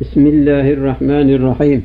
Bismillahirrahmanirrahim.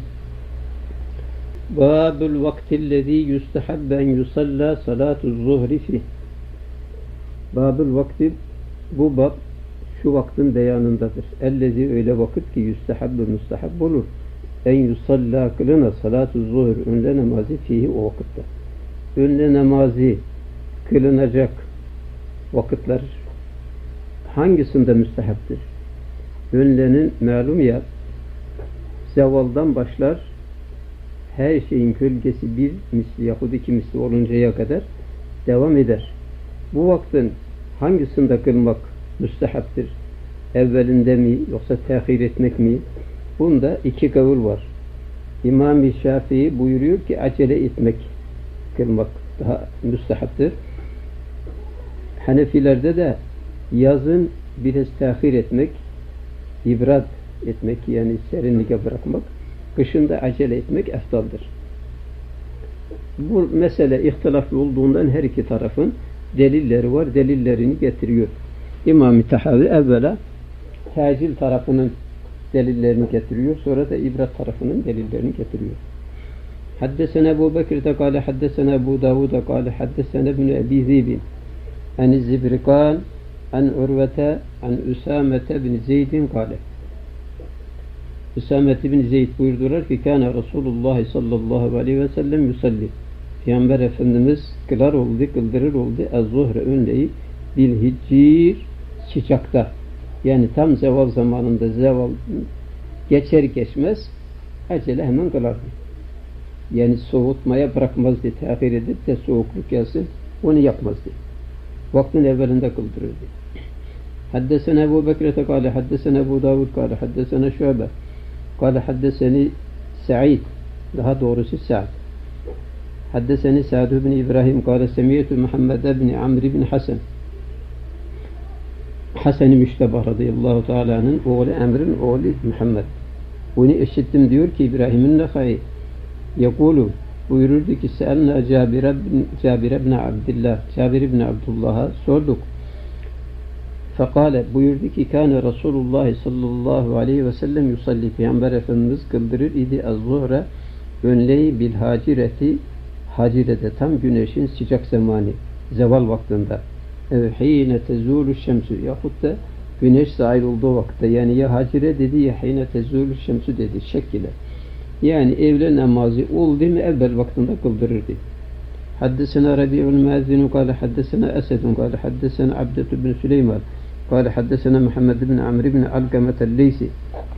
Babul vaktillezî yustahabbe en yusalla salâtu'z zuhri fih. Babul vakti, bu bab şu vaktin beyanındadır. Ellezî, öyle vakit ki yustahabbe, mustahab olur. En yusalla, kılına salâtu'z zuhri, önle namazı fihi, o vakitte. Önle namazı kılınacak vakitler hangisinde müstehaptır? Önlenin malum ya, zevaldan başlar, her şeyin gölgesi bir misli yahut iki misli oluncaya kadar devam eder. Bu vaktin hangisinde kılmak müstehaptır? Evvelinde mi yoksa tehir etmek mi? Bunda iki kavul var. İmam-ı Şafii buyuruyor ki acele etmek, kılmak daha müstehaptır. Hanefilerde de yazın biraz tehir etmek, ibrat etmek, yani serinliğe bırakmak, kışında acele etmek eftaldır. Bu mesele ihtilaflı olduğundan her iki tarafın delilleri var, delillerini getiriyor. İmam-ı Tahavi evvela tacil tarafının delillerini getiriyor, sonra da ibrat tarafının delillerini getiriyor. Haddesena Ebu Bekir'de kâle, haddesena Ebu Davud'a kâle, haddesena ibn Ebi Zibin an Zibrikan an Urvete an Üsamete bin Zeyd'in kâle. Üsamete bin Zeyd buyurdular ki kâne Resulullah sallallahu aleyhi ve sellem yusalli. Peygamber Efendimiz kılar oldu, kıldırır oldu az-zuhre, önleyi bil hiccir, sıcakta. Yani tam zeval zamanında, zeval geçer geçmez acele hemen kılardı. Yani soğutmaya bırakmazdı, tehir edip de soğukluk gelsin, onu yapmazdı. Vaktin evvelinde kıldırırdı. Haddesena Ebu Bekir'e kâle, haddesena Ebu Davud kâle, haddesena Şuabe kâle, haddeseni Sa'id, daha doğrusu Sa'd. Haddeseni Sa'd bin İbrahim kâle, semiyetü Muhammed bin Amr bin Hasan. Hasan-ı Müştebah radıyallahu teala'nın oğlu Emr'in oğlu Muhammed. Bunu işittim diyor ki İbrahim'in Nehai yekulu, buyururdu ki se'elna Cabir ibn Abdillah, Cabir ibn Abdullah'a sorduk. Fekale, buyurdu ki kâne Resulullah sallallahu aleyhi ve sellem yusalli, Peygamber Efendimiz kıldırır idi az-zuhre, önleyi bil hacireti, hacirede tam güneşin sıcak zamanı, zeval vaktinde. Hîne tezûlü şemsü, yahut da güneş zahir olduğu vakitte, yani ya hacire dedi ya hîne tezûlü şemsü dedi şekile. Yani evle namazı oldu mu evvel vaktinde kıldırırdı. Haddesena Rabi'ul Muazzinu kâle, haddesena Esedun kâle, haddesena Abdetü bin Süleyman kâle, haddesena Muhammed bin Amr bin Alkametel-Leysi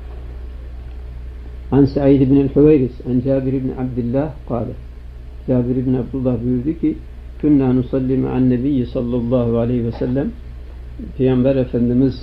an Sa'id bin el-Hüveyris an Cabir bin Abdillah kâle, Cabir bin Abdullah buyurdu ki künna nusalli ma'an nebiyyi sallallahu aleyhi ve sellem, Peygamber Efendimiz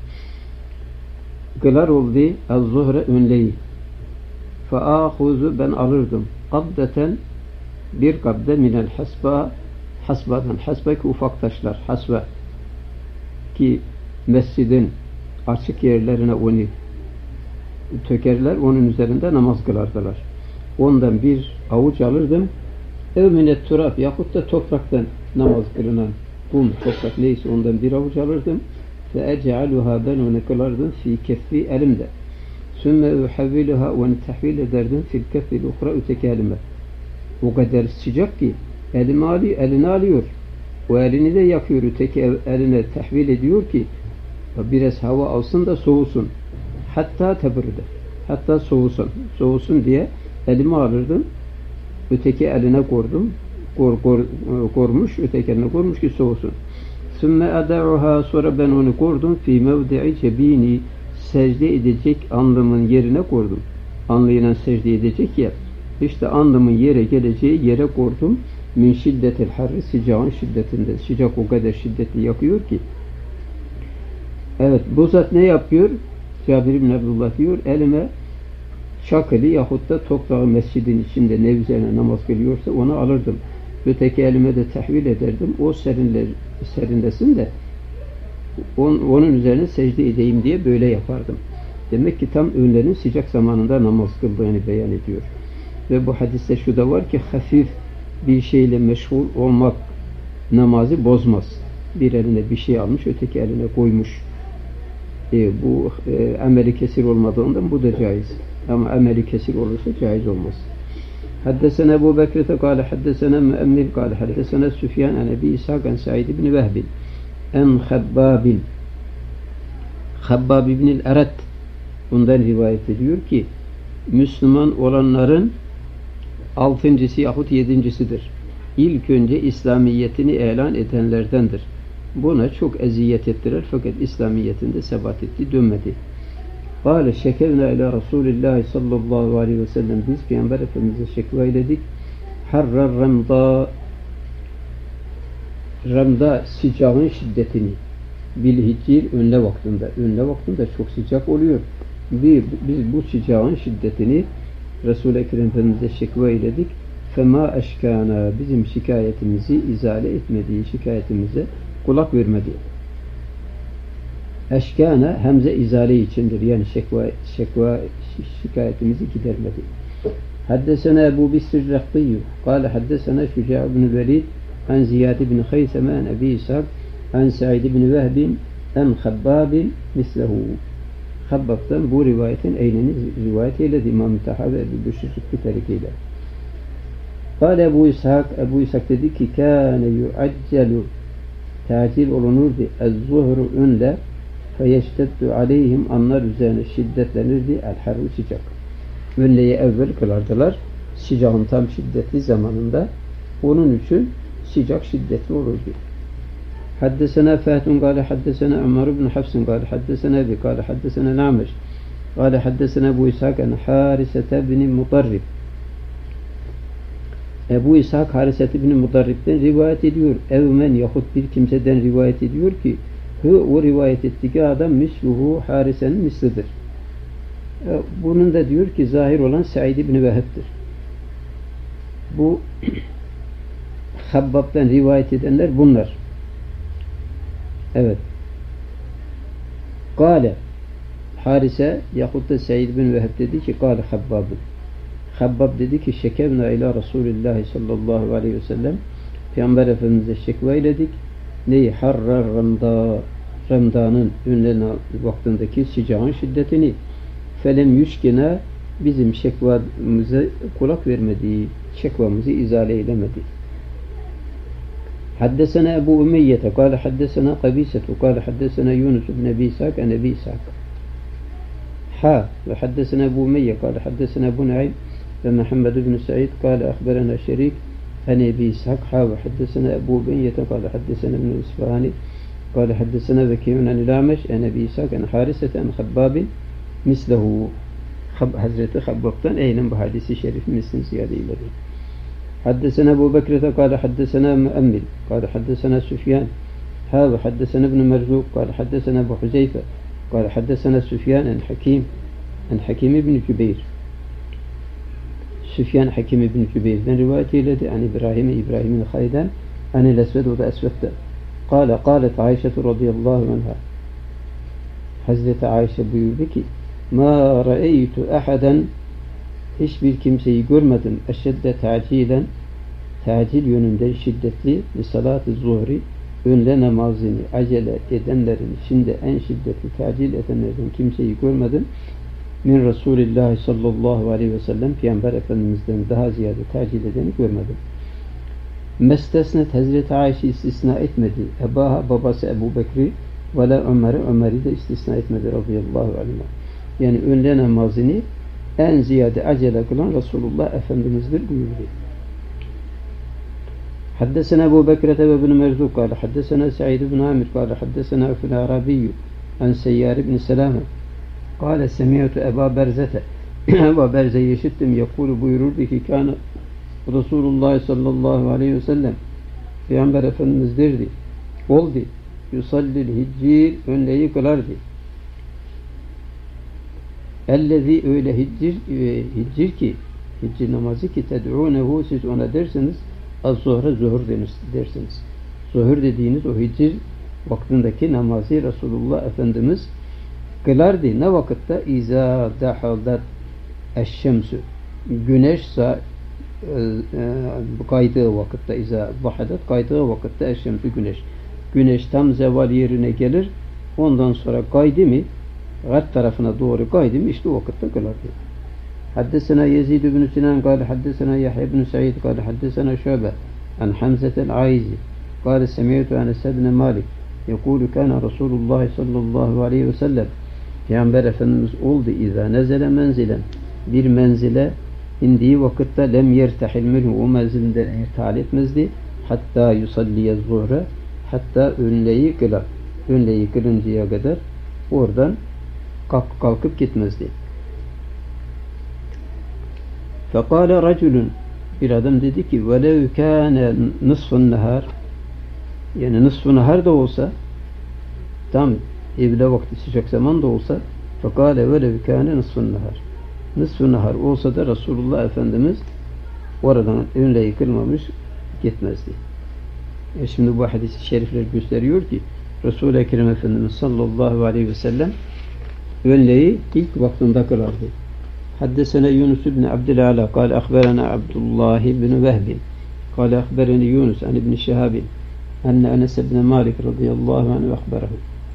kılar oldu az-zuhre, önleyi. Fa'âhuzu, ben alırdım. Kabdeten, bir kabde minel hasba, hasbadan, hasba ki ufak taşlar, hasba ki mescidin açık yerlerine onu tökerler, onun üzerinde namaz kılardılar. Ondan bir avuç alırdım. Ev minet turab, yahut da topraktan namaz kılınan kum, toprak neyse ondan bir avuç alırdım. Ve ec'aluha, ben onu kılardım fi keffi, elimde. Sümme uhavviluha, onu tahvil ederdim fil keffil uhra, öteki elime. O kadar sıcak ki elini alıyor. O elini de yakıyor, öteki eline tahvil ediyor ki biraz hava alsın da soğusun. Hatta tebirde, hatta soğusun diye elimi alırdım. Öteki eline koydum. Kormuş, öteki eline kormuş ki soğusun. Sümme ada'uha, sonra ben onu koydum fi mevdi'i cebini, secde edecek alnımın yerine koydum. Alnıyla secde edecek yer. İşte alnımın yere geleceği yere koydum. Min şiddetil harri, sıcağın şiddetinde. Sıcak o kadar şiddetli yakıyor ki. Evet, bu zat ne yapıyor? Cabir ibn Abdullah diyor, elime çakılı yahut da toprağı mescidin içinde ne üzerine namaz kılıyorsa onu alırdım. Öteki elime de tahvil ederdim. O serinlesin de onun üzerine secde edeyim diye böyle yapardım. Demek ki tam öğlenin sıcak zamanında namaz kıldığını beyan ediyor. Ve bu hadiste şu da var ki hafif bir şeyle meşgul olmak namazı bozmaz. Bir eline bir şey almış, öteki eline koymuş. Bu ameli kesir olmadığından bu da caiz. Ama ameli kesir olursa caiz olmaz. Haddesena Ebu Bekir'te kâle haddesena müemmil kâle haddesena Süfyan an Ebi İshak an Said ibn Vehbin en Habbabin Habbab ibn el-Erat bundan rivayet ediyor ki Müslüman olanların 6.'sı yahut 7.'sidir. İlk önce İslamiyetini ilan edenlerdendir. Buna çok eziyet ettiler fakat İslamiyetinde sebat etti, dönmedi. Kâle şekevna ila Resulillahi sallallahu aleyhi ve sellem biz Peygamber Efendimiz'e şekva eyledik. Harrar Ramda sıcağın şiddetini bilhicir önle vaktinde. Önle vaktinde çok sıcak oluyor. Biz bu sıcağın şiddetini Resul-i Ekrem Efendimiz'e şekva eyledik. Fema eşkâna bizim şikayetimizi izale etmediği şikayetimize kulak vermedi. Eşkâna hemze izale içindir. Yani şikayetimizi gidermedi. Haddesena Ebu Bisr Rakbiyyü kâle haddesena Şuca' ibn Velid an Ziyad ibn Hayseme an Ebi İshak an Said ibn Vehbin en Habbabin mislehu. Habbab'dan bu rivayetin eyneni rivayet eyledi İmam-ı Tahavi Ebu Büşrük bir tarikiyle. Kâle Ebu İshak dedi ki kâne yuaccelu tacil olunurdu ez-zuhru önle feyeşteddü aleyhim anlar üzerine şiddetlenirdi el-harru sıcak. Önleyi evvel kılardılar. Sıcağın tam şiddetli zamanında onun için sıcak şiddetli olurdu. Haddesena Fâhtun kâle haddesena Ömer ibn Hafs'ın kâle haddesena Ebi kâle haddesena Nameş kâle haddesena Ebu İshak en Harisete bin Mutarrib. Ebu İshak Harisete bin Mutarrib'den rivayet ediyor. Evmen yahut bir kimseden rivayet ediyor ki o rivayet ettiği adam misluhu Harise'nin mislidir. Bunun da diyor ki zahir olan Said ibn Vehb'dir. Bu Habbab'dan rivayet edenler bunlar. Evet. Kâle Harise yahut da Said ibn Vehb dedi ki kâle Habbab'ın. Habbab dedi ki şekevna ila Resulillahi sallallahu aleyhi ve sellem Peygamber Efendimiz'e şekva eyledik. Neyi? Harrar Ramdan'ın ünlenen vaktindeki sıcağın şiddetini felem yüşkine bizim şekvamıza kulak vermedi. Şekvamızı izale eylemedi. Haddesena Ebu Umeyyete kâle haddesena Kabisetu kâle haddesena Yunus ibn Ebi İshak en Ebi İshak. Ve haddesena Ebu Umeyye kâle haddesena Ebu Nuaym ve Muhammed ibn Sa'id kâle ahberena Şerik en Ebi İshak. Ve haddesena Ebu Umeyyete kâle haddesena ibn İsfahani kâle haddesena Vekiyun en İlameş en Ebi İshak en Harisete en Habbabin mislehu. Hazreti Habbab'dan eynen bu hadisi şerif mislin ziyade ileri. Haddesena Ebu Bekir'te kâle haddesena Müemmil kâle haddesena Süfyan. Ve haddesena ibn Merzuk kâle haddesena Ebu Huzeyfe kâle haddesena Süfyan en Hakim ibn Cübeyr. Süfyan Hakim ibn Cübeyr'den rivayet eyledi. En İbrahim'in Hayden en el-Esved o da Esved'de. Kâlet Ayşe radıyallahu anha. Hazreti Ayşe buyurdu ki ma ra'eytu ahaden hiçbir kimseyi görmedim eşedde tacil yönünde şiddetli li salat-ı zuhri önle namazını acele edenlerin içinde en şiddetli tacil edenlerden kimseyi görmedim. Min Resulillah sallallahu aleyhi ve sellem Peygamber Efendimiz'den daha ziyade tacil edeni görmedim. Mestesnet Hazreti Ayşe istisna etmedi. Ebaha babası Ebu Bekri ve la Ömer'i de istisna etmedi radıyallahu anhuma. Yani önle namazını en ziyade acele kılan Resulullah Efendimiz'dir buyurdu. Haddesena Ebu Bekir'te ve ibn Merzuk kâle haddesena Sa'id ibn Amir kâle haddesena Efil Arabiyyü en Seyyar ibn Selame kâle semiyatu Eba Berzete Eba Berze'yi işittim yakulu buyururdu ki kâne Resulullah sallallahu aleyhi ve sellem Peygamber Efendimiz derdi oldu yusallil hiccir önleyi kılardı. Ellezî öyle hiccir ki hiccir namazı ki ted'ûnehu siz ona dersiniz az-zuhra zuhur dersiniz. Zuhur dediğiniz o hiccir vaktindeki namazı Resulullah Efendimiz kılardı. Ne vakitte? İzâ dahadat eşşemsü güneş kaydığı vakitte izâ dahadat kaydığı vakitte eşşemsü güneş tam zeval yerine gelir. Ondan sonra kaydı mı garp tarafına doğru kaydım, işte o vakitte kılardı. Haddesena Yezid ibn Sinan kâle haddesena Yahya ibn Sa'id kâle haddesena Şöbe an Hamzetel Aizi kâle semiyyetu Enes ibn Malik yekûlü kâne Resulullah sallallahu aleyhi ve sellem Peygamber Efendimiz oldu izâ nezele menzilen bir menzile indiği vakitte lem yertehil minhu o menzilinden irtihal etmezdi hatta yusalliye zuhre hatta önleyi kılar. Önleyi kılıncaya kadar oradan kalkıp gitmezdi. Fekâle raculun bir adam dedi ki velev kâne nısfun nehar yani nısfun nehar da olsa tam evle vakti sıcak zaman da olsa fekâle velev kâne nısfun nehar nısfun nehar olsa da Resulullah Efendimiz oradan önleyi kılmamış gitmezdi. Şimdi bu hadis-i şerifler gösteriyor ki Resul-i Ekrem Efendimiz sallallahu aleyhi ve sellem önleyi ilk vaktinde kılardı. Haddesena Yunus ibn Abdülala kâle ahberena Abdullah ibn Vehbin kâle ahbereni Yunus an ibn Şehabin enne Enes ibn Malik radıyallahu anh ahberahu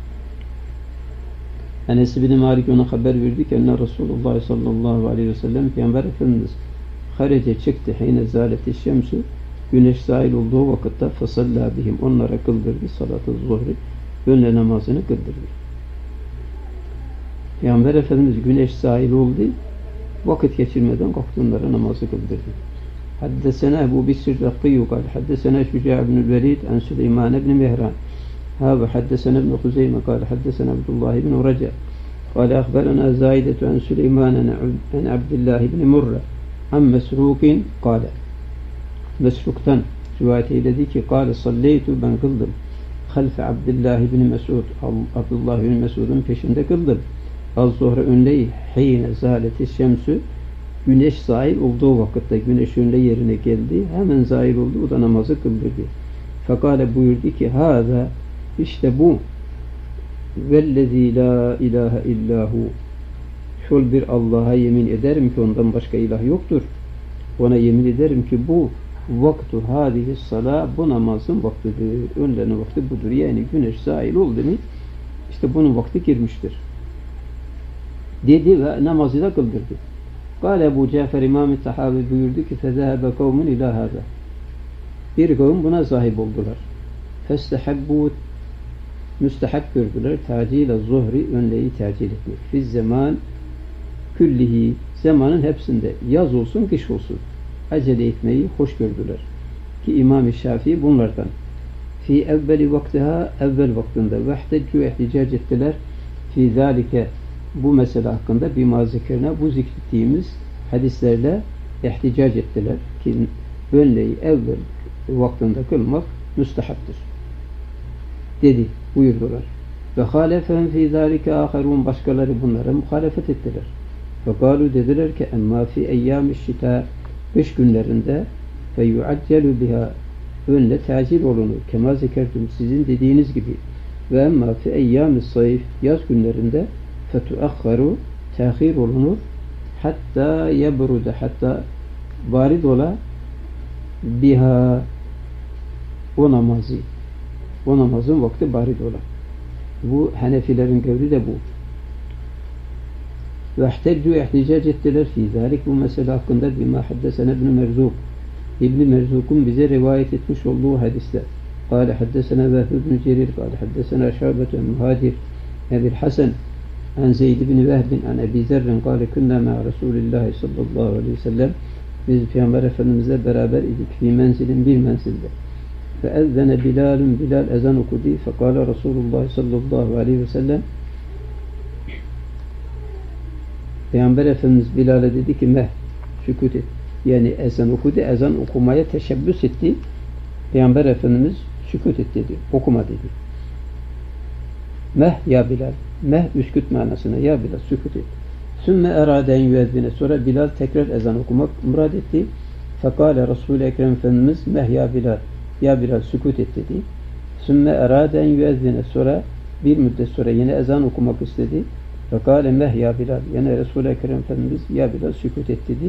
Enes ibn Malik ona haber verdi ki enne Resulullah sallallahu aleyhi ve sellem Peygamber Efendimiz harece çıktı hine zâleti şemsu güneş zahil olduğu vakitte fesallâ bihim onlara kıldırdı salat-ı zuhri önle namazını kıldırdı. Peygamber Efendimiz güneş zahil oldu vakit geçirmeden kalktı onlara namazı kıldırdı. Haddesena Ebu Bisr Rakkiyu kâle haddesena Şüca' ibn-i Velid an Süleyman ibn Mihran ve haddesena ibn Huzeyme kâle haddesena Abdullah ibn Raca kâle ahberena Zaidetu an Süleyman an Abdullah ibn Murra an Mesrukin kâle Mesruk'tan rivayet eyledi ki kâle salleytu ben kıldım halfe Abdullah ibn Mesud Abdullah ibn Mesud'un peşinde kıldım az-zuhre önleyi hine zâleti şemsü güneş zahil olduğu vakitte güneş önle yerine geldi hemen zahil oldu o da namazı kıldırdı fekâle buyurdu ki hâzâ işte bu vellezî la ilahe illahu şol bir Allah'a yemin ederim ki ondan başka ilah yoktur ona yemin ederim ki bu vaktu hâdihi salâ bu namazın vaktidir önlerin vakti budur yani güneş zahil oldu mu işte bunun vakti girmiştir dedi ve namazı da kıldırdı. Kâle Ebu Cafer İmam-ı Tahavi buyurdu ki فَذَهَبَ قَوْمٌ اِلٰى هَذَا bir kavim buna sahip oldular. فَاسْتَحَبُّوا müstehab gördüler. Tacil-i zuhri önleyi tercih etmek. Fiz zaman küllihi zamanın hepsinde yaz olsun kış olsun acele etmeyi hoş gördüler. Ki İmam-ı Şafii bunlardan. Fi evveli vaktiha evvel vaktinde vehteccu ihticac ettiler. Fi zâlike bu mesele hakkında bir mazikirine bu zikrettiğimiz hadislerle ihticac ettiler ki önleyi evvel vaktinde kılmak müstehaptır dedi buyurdular. Ve halefehum fi zâlike âherûn başkaları bunlara muhalefet ettiler. Fekalu dediler ki emmâ fi eyyâmi şitâ kış günlerinde fe yuaccelu biha önle tacil olunur. Kema zikertum sizin dediğiniz gibi. Ve emmâ fi eyyâmi sayf yaz günlerinde fetuakharu tehir olunur hatta yebrude hatta varid ola biha o namazın vakti varid ola. Bu Hanefilerin kavli de bu. Ve ihteccu ihticac ettiler fi zalik bu mesele hakkında bima haddesena İbn Merzuk İbn Merzuk'un bize rivayet etmiş olduğu hadisler. Kâle haddesena Vehb ibn Cerir kâle haddesena Şâbetü Muhadir Ebil Hasan an Zeyd ibn Vehbin an Ebi Zerrin kâle künnâ me'a Resulillahi sallallahu aleyhi ve sellem biz Peygamber Efendimizle beraber idik fi menzilin bir menzilde. Feezzene Bilal'un Bilal ezan okudu. Fekâle Resulullah sallallahu aleyhi ve sellem Peygamber Efendimiz Bilal'e dedi ki meh sükut et. Yani ezan okudu. Ezan okumaya teşebbüs etti. Peygamber Efendimiz sükut et dedi. Okuma dedi. Meh ya Bilal. Meh üsküt manasına ya Bilal sükut et. Sümme eraden yüezzine sonra Bilal tekrar ezan okumak murad etti. Fekâle Resul-i Ekrem Efendimiz meh ya Bilal. Ya Bilal sükut et dedi. Sümme eraden yüezzine sonra bir müddet sonra yine ezan okumak istedi. Fekâle meh ya Bilal. Yine Resul-i Ekrem Efendimiz ya Bilal sükut et dedi.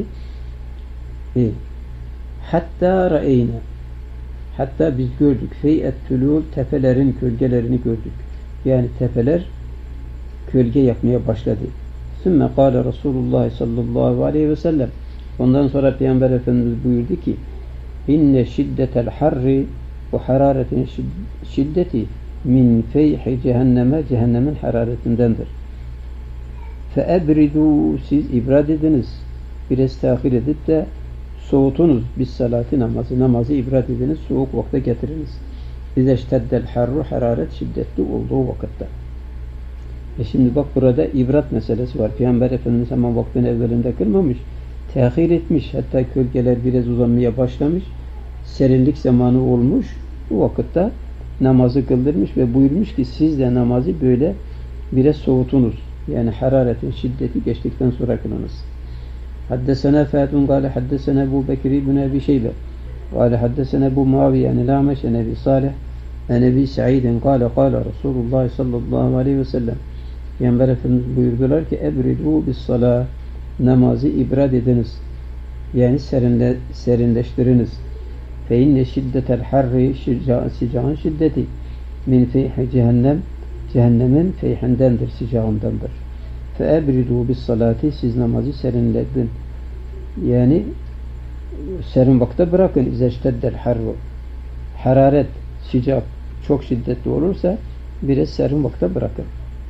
Hatta ra'eyne hatta biz gördük feyet tülûl tepelerin gölgelerini gördük. Yani tepeler gölge yapmaya başladı. Sümme kâle Resulullah sallallahu aleyhi ve sellem. Ondan sonra Peygamber Efendimiz buyurdu ki inne şiddetel harri, bu hararetin şiddeti min feyhi cehenneme, cehennemin hararetindendir. Feebridû, siz ibrad ediniz, biraz tahir edip de soğutunuz, bis salati, namazı ibrad ediniz, soğuk vakte getiriniz. İzeşteddel harru, hararet şiddetli olduğu vakitte. Şimdi bak, burada ibrat meselesi var. Peygamber Efendimiz hemen vaktin evvelinde kılmamış, tehir etmiş, hatta gölgeler biraz uzanmaya başlamış, serinlik zamanı olmuş, bu vakitte namazı kıldırmış ve buyurmuş ki siz de namazı böyle biraz soğutunuz. Yani hararetin şiddeti geçtikten sonra kılınız. Haddesena Fâdun gâle haddesena Ebu Bekir ibn Ebi Şeybe gâle haddesena Ebu Muaviye yani Lâmeş en Ebi Salih en Ebi Sa'idin gâle Resulullah sallallahu aleyhi ve sellem. Peygamber Efendimiz buyurdular ki ebridû bis salâh, namazı ibrad ediniz. Yani serinleştiriniz. Fe inne şiddetel harri, sıcağın şiddeti min feyhi cehennem, cehennemin feyhindendir, sıcağındandır. Fe ebridû bis salati, siz namazı serinledin. Yani serin vakte bırakın. İzeşteddel harru, hararet, sıcak çok şiddetli olursa biraz serin vakte bırakın.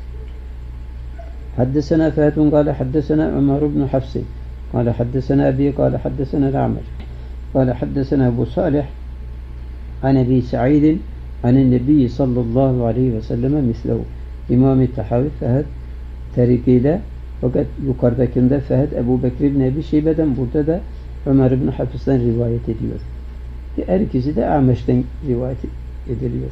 Haddesena Fâdun gâle haddesena Ömer ibn Hafsi gâle haddesena Ebi gâle haddesena Lâmeş gâle haddesena Ebu Salih an Ebi Sa'idin an Nebi sallallahu aleyhi ve selleme mislehu. İmam-ı Tahavi Fehd tarikiyle, fakat yukarıdakinde Fehd Ebu Bekir ibn Ebi Şeybe'den, burada da Ömer ibn Hafiz'den rivayet ediyor. Her ikisi de Ameş'ten rivayet ediliyor.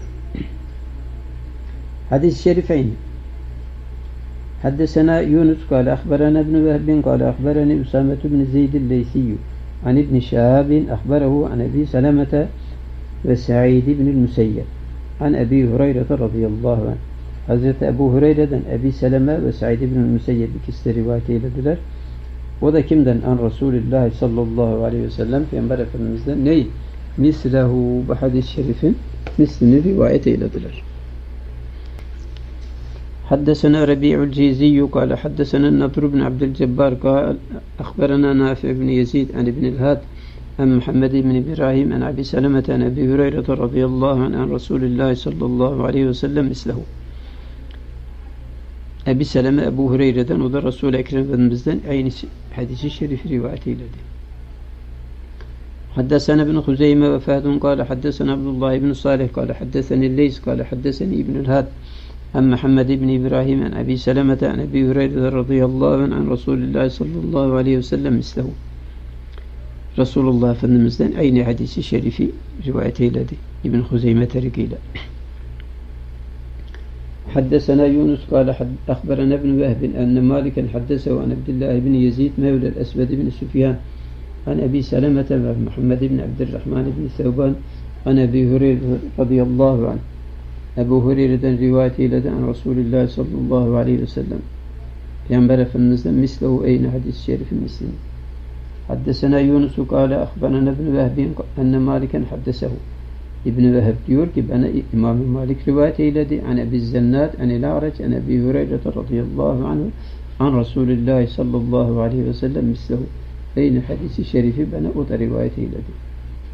Hadis-i şerifeyn. Haddesena Yunus kâle ahberana ibn Vehbin kâle ahberani Üsamet ibn Zeydil Leysiyyü an ibn Şahabin ahberehu an Ebi Selamete ve Sa'id ibn Müseyyed an Ebi Hureyre radıyallahu anh. Hazreti Ebu Hureyre'den Ebi Seleme ve Sa'id ibn Müseyyed ikisi de rivayet eylediler. O da kimden? An Resulullah sallallahu aleyhi ve sellem, Peygamber Efendimiz'den ney? Mislehu, bu hadis-i şerifin mislini rivayet eylediler. Haddesena Rabi'ul Ciziyyü kâle haddesena Nadr ibn Abdülcebbar kâle akhberana Nafi' ibn Yezid an ibn al-Had an Muhammed ibn İbrahim an Abi Selamete an Ebi Hureyre radıyallahu anh an Resulullah sallallahu aleyhi ve sellem mislehu. Ebi Seleme Ebu Hureyre'den, o da Resul-i Ekrem Efendimiz'den aynı hadis-i şerifi rivayet eyledi. Haddesena ibn Huzeyme ve Fâdun kâle haddesena Abdullah ibn Salih kâle haddeseni Leys kâle haddeseni İbn al-Had an Muhammed ibn İbrahim an Abi Selamete an Ebi Hureyre radıyallahu anh an Resulullah sallallahu aleyhi ve sellem mislehu. Resulullah Efendimiz'den aynı hadis-i şerifi rivayet eyledi İbn Huzeyme tarikiyle. Haddesena Yunus kâle akhberana ibn Vehbin enne Maliken haddesehu an Abdullah ibn Yezid mevlel Esved ibn Süfyan an Ebi Selamete ve Muhammed ibn Abdurrahman ibn Sevban an Ebi Hureyre radıyallahu anh. Ebu Hureyre'den rivayet eyledi an Resulullah sallallahu aleyhi ve sellem. Peygamber Efendimiz'den mislehu aynı hadis-i şerifin mislini. Haddesena Yunus kâle akhberana ibn Vehbin enne Maliken haddesehu. İbn-i Vehb diyor ki bana İmam-ı Malik rivayet eyledi an Ebi Zennat an el-A'raç an Ebi Hureyre radıyallahu anh an Resulullah sallallahu aleyhi ve sellem mislehu. Aynı hadisi şerifi bana o da rivayet eyledi.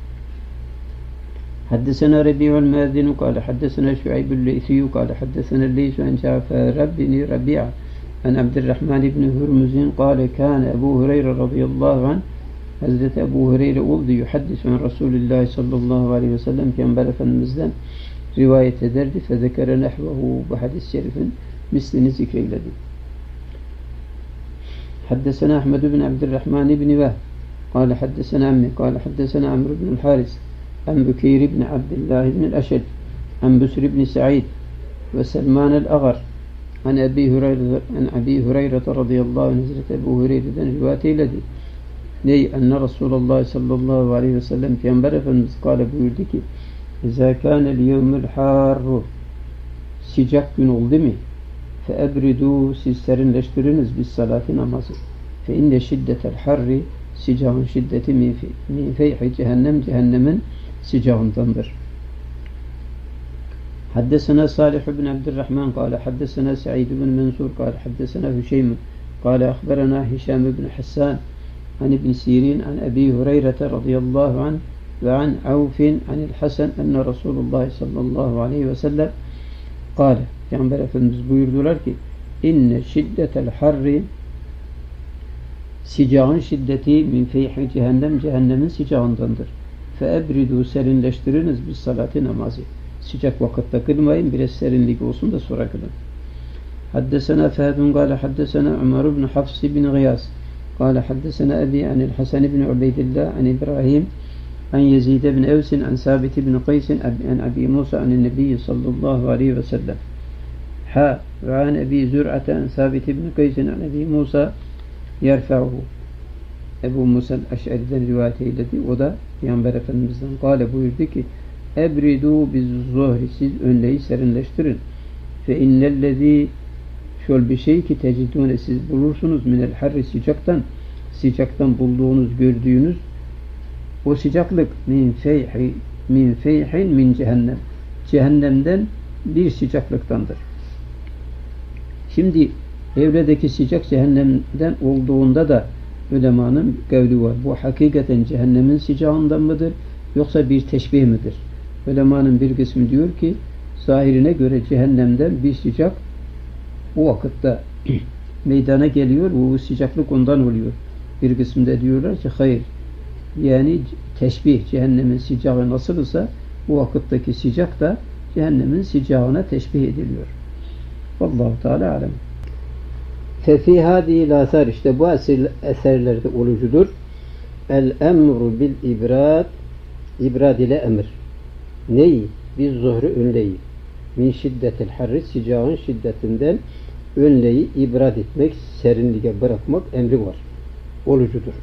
Haddesena Rabi'ul Mâzinu kâle haddesena Şuaybul Leysiyyü kâle haddesena Leysu an Cafer bin Rabi'a an Abdurrahman ibn Hürmüz'in kâle kâne Ebu Hureyre radıyallahu anh. Hazreti Ebu Hureyre oldu yuhaddisu an Resulullah sallallahu aleyhi ve sellem, Peygamber Efendimiz'den rivayet ederdi. Fezekere nehvehu, bu hadis-i şerifin mislini zikreyledi. Haddesena Ahmed bin Abdurrahman ibn Vehb kâle haddesena ammi kâle haddesena Amr ibn al-Haris an Bükeyr ibn Abdullah ibn al-Eşed an Busr ibn Sa'id ve Selman el-Agar an Ebi Hureyre radıyallahu anh. Hazreti Ebu Hureyre'den rivayet eyledi. Ney? Enne Resulullah sallallahu aleyhi ve sellem, Peygamber Efendimiz kâle buyurdu ki İzâ kânel yevmül hârru, sıcak gün oldu mu? Fe ebridû, siz serinleştiriniz bis salati, namazı. Fe inne şiddetel harri, sıcağın şiddeti min feyhi cehennem, cehennemin sıcağındandır. حدثنا صالح بن عبد الرحمن قال حدثنا سعيد بن منصور قال حدثنا هشيم قال أخبرنا هشام بن حسان عن ابن سيرين عن أبي هريرة رضي الله عنه وعن عوف عن الحسن أن رسول الله صلى الله عليه وسلم قال Peygamber Efendimiz buyurdular ki inne şiddetel harri sıcağın şiddeti min feyhi cehennem cehennemin sıcağındandır. Feebridu serinleştiriniz bis salati namazı. Sıcak vakitte kılmayın, biraz serinlik olsun da sonra kılın. Haddesena Fehedun kâle haddesena Ömer ibn Hafs ibn Gıyas kâle haddesena Ebi anil Hasan ibn Ubeydillah an İbrahim an Yezid ibn Evsin an Sabit ibn Qaysin an Abi Musa an Nebi sallallahu aleyhi ve sellem ve an Ebi Zür'ate an Sabit ibn Qaysin an Abi Musa yerfa'uhu. Ebu Musa Eş'ari'den rivayet eyledi. O da Peygamber Efendimiz'den kâle buyurdu ki ebridu biz zuhri siz önleyi serinleştirin. Fe innellezî şöyle bir şey ki tecidûne siz bulursunuz minel harri sıcaktan bulduğunuz gördüğünüz o sıcaklık min feyhin min cehennem cehennemden bir sıcaklıktandır. Şimdi evredeki sıcak cehennemden olduğunda da ulemanın kavli var. Bu hakikaten cehennemin sıcağından mıdır yoksa bir teşbih midir? Ulemanın bir kısmı diyor ki zahirine göre cehennemden bir sıcak o vakitte meydana geliyor. Bu sıcaklık ondan oluyor. Bir kısmında diyorlar ki hayır. Yani teşbih cehennemin sıcağı nasılsa bu vakitteki sıcak da cehennemin sıcağına teşbih ediliyor. Vallahu Teala alem. Fefi hâdîl âthâr işte bu eserlerde olucudur. El emru bil ibrad ibrad ile emir. Neyi? Biz zuhru önleyi. Min şiddetil harri sıcağın şiddetinden önleyi ibrad etmek, serinliğe bırakmak emri var. Olucudur.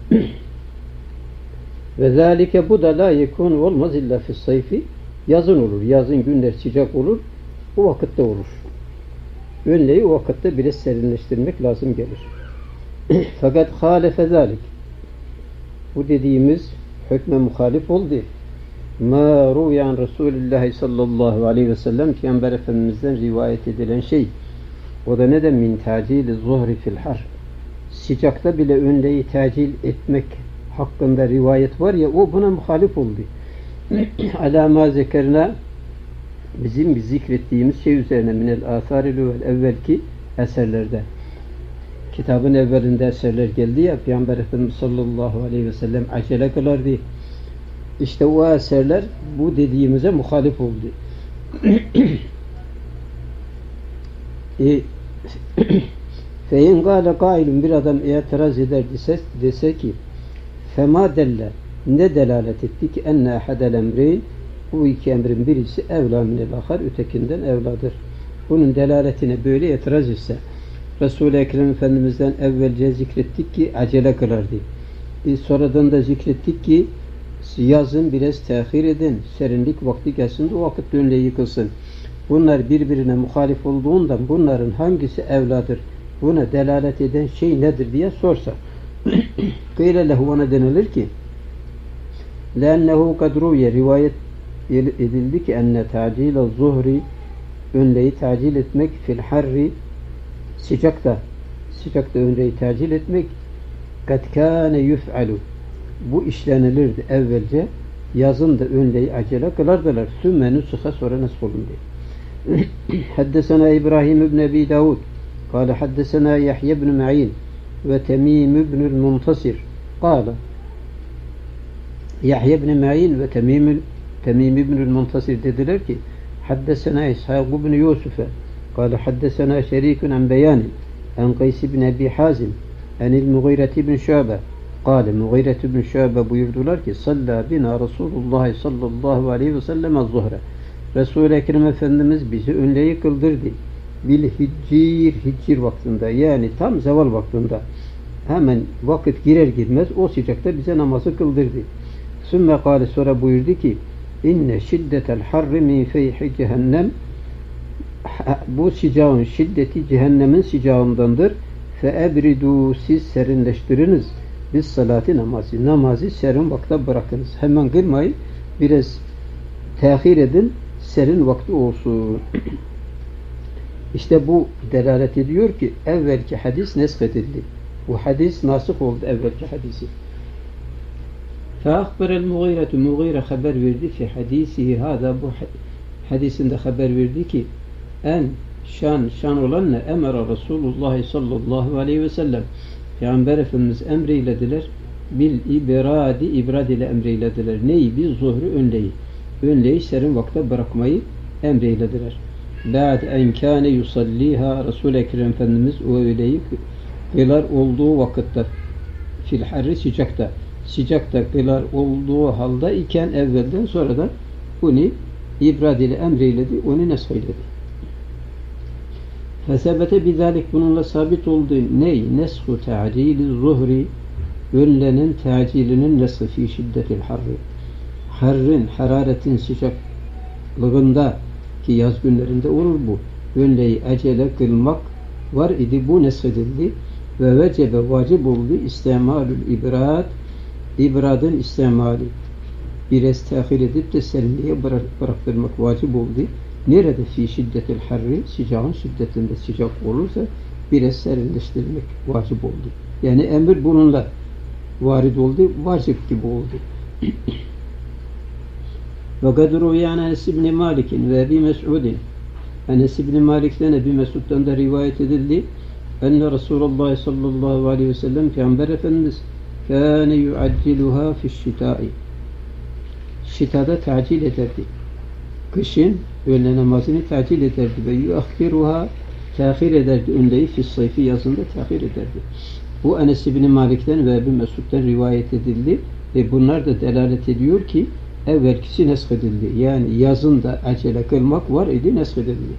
Ve zâlike bu da la yekûn olmaz illa fis sayfi yazın olur. Yazın günler sıcak olur. O vakitte olur. Önleyi o vakitte biraz serinleştirmek lazım gelir. Fakat hâlefe zâlik bu dediğimiz hükme muhalif oldu. Ma ruyan Resulullah sallallahu aleyhi ve sellem Peygamber Efendimiz'den rivayet edilen şey o da neden min tacili zuhri fil har sıcakta bile önleyi tacil etmek hakkında rivayet var ya o buna muhalif oldu. Alâmâ zekerna bizim zikrettiğimiz şey üzerine minel âthârilü evvelki eserlerde kitabın evvelinde eserler geldi ya Peygamber Efendimiz sallallahu aleyhi ve sellem acele kılardı. İşte o eserler bu dediğimize muhalif oldu. Fein gâle kâilun bir adam itiraz eder dese ki fema delle ne delalet etti ki enne ahadel emreyn bu iki emrin birisi evlâ minel ahar ötekinden evladır. Bunun delaletine böyle itiraz etse Resul-i Ekrem Efendimiz'den evvelce zikrettik ki acele kılardı. Sonradan da zikrettik ki yazın biraz tehir edin, serinlik vakti gelsin de o vakit önle yıkılsın. Bunlar birbirine muhalif olduğundan bunların hangisi evladır, buna delalet eden şey nedir diye sorsa. Kıyle lehu ona denilir ki لَاَنَّهُ قَدْرُوْيَ rivayet edildi ki enne tacile zuhri önleyi tacil etmek fil harri sıcakta önleyi tacil etmek kad kâne yuf'alu bu işlenilirdi evvelce yazın da önleyi acele kılardılar. Sümme nusıha sonra nasıl olundu? Haddesena İbrahim ibn Ebi Davud kâle haddesena Yahya ibn Ma'in ve Temim ibn'ül Muntasir kâle Yahya ibn Ma'in ve Temim ibn'ül Muntasir dediler ki haddesena İshak ibn Yusuf'e kâle haddesena Şerikun an beyanin en Qays ibn Ebi Hazim enil Mughire ibn Şu'be kâle Mughire ibn Şu'be buyurdular ki sallâ bina Resulullah sallallahu aleyhi ve sellem az-zuhre Resul-i Ekrem Efendimiz bizi önleyi kıldırdı. Bil hiccir vaktinde yani tam zeval vaktinde hemen vakit girer girmez o sıcakta bize namazı kıldırdı. Sümme kâle sonra buyurdu ki inne şiddetel harri min feyhi cehennem bu sıcağın şiddeti cehennemin sıcağındandır. Feebridu siz serinleştiriniz biz salati namazı serin vakte bırakınız. Hemen kılmayın. Biraz tehir edin. serin vakti olsun. İşte bu delalet ediyor ki evvelki hadis neshedildi. Bu hadis nasih oldu evvelki hadisi. فَاَخْبَرَ الْمُغِيرَةُ Mughire haber verdi fi hadisihi hâdâ bu hadisinde haber verdi ki en şan olan ne? Emre Resulullah sallallahu aleyhi ve sellem Peygamber Efendimiz emreylediler bil ibradi ibrad ile emreylediler. Neyi? Bir zuhru önleyi. Önleyi serin vakte bırakmayı emreylediler. Ba'd en kâne yusalliha Resul-i Ekrem Efendimiz o öğleyi kılar olduğu vakitte fil harri sıcakta kılar olduğu halde iken evvelden sonradan bunu ibrad ile emreyledi, onu nesheyledi. Fesebete bizalik bununla sabit oldu. Ney? Neshu ta'cili zuhri önlenin tacilinin neshi fi şiddetil harri. Harrin, hararetin sıcaklığında ki yaz günlerinde olur bu. Önleyi acele kılmak var idi. Bu neshedildi. Ve vecebe vacip oldu. İstemalül ibrad ibradın istemali. Biraz tehir edip de serinliğe bıraktırmak vacip oldu. Nerede fi şiddetil harri sıcağın şiddetinde sıcak olursa biraz serinleştirmek vacip oldu. Yani emir bununla varid oldu, vacip gibi oldu. Ve kadru yani Enes ibn Malik'in ve Ebi Mes'ud'in Enes ibn Malik'ten Ebi Mes'ud'dan da rivayet edildi. Enne Resulullah sallallahu aleyhi ve sellem Peygamber Efendimiz kâne yuacciluha fi'ş-şitâi şitada tacil ederdi. Kışın öğle namazını tacil ederdi ve yuakhiruha tahir ederdi. Önleyi fi's-sayfi yazında tahir ederdi. Bu Enes ibn Malik'ten ve Ebu Mesud'dan rivayet edildi ve bunlar da delalet ediyor ki evvelkisi neshedildi. Yani yazında acele kılmak var idi, neshedildi.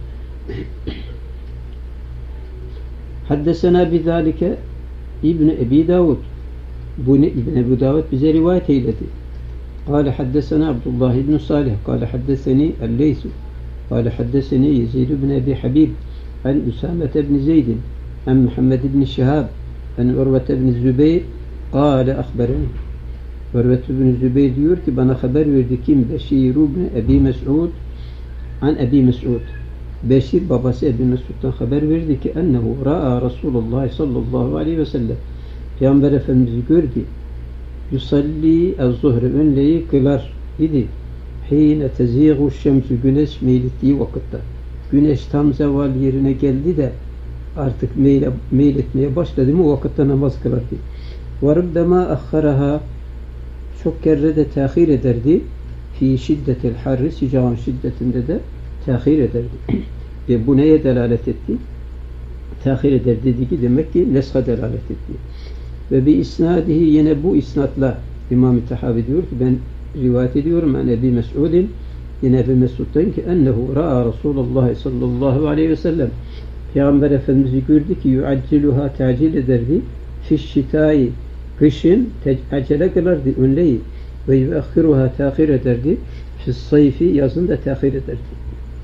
Haddesena bizalike İbn Ebi Davud. Bunu İbn Ebi Davud bize rivayet eyledi. قال حدثنا عبد الله بن صالح قال حدثني الليث قال حدثني يزيد بن أبي حبيب عن أسامة بن زيد عن محمد بن شهاب عن عروة بن الزبير قال أخبرني عروة بن الزبير diyor ki bana haber verdi kim? Beşir ibn Ebi Mes'ud an Ebi Mes'ud. Beşir babası Ebi Mes'ud'dan haber verdi ki ennehu ra'a Resulullah sallallahu aleyhi ve sellem Peygamber Efendimiz'i gördü. Yusalli az-zuhre önleyi kılar idi. Hine teziğu şemsü güneş meylettiği vakitte. Güneş tam zeval yerine geldi de artık meyletmeye başladı mı o vakitte namaz kılardı. Varubbema akharaha çok kere de tehir ederdi. Fi şiddetil harri sıcağın şiddetinde de tehir ederdi. Ve bu neye delalet etti? Tehir eder dedi ki demek ki nesha delalet etti. Ve bir isnadihi yine bu isnatla İmam-ı Tahavi diyor ki ben rivayet ediyorum en Ebi Mes'udin yine Ebi Mes'ud'dan ki ennehu ra'a Resulullah sallallahu aleyhi ve sellem Peygamber Efendimiz'i gördü ki yuacciluha tacil ederdi fi'ş-şitâi kışın acele kılardı önleyi ve yuakhiruha tahir ederdi fi's-sayfi yazın da tahir ederdi.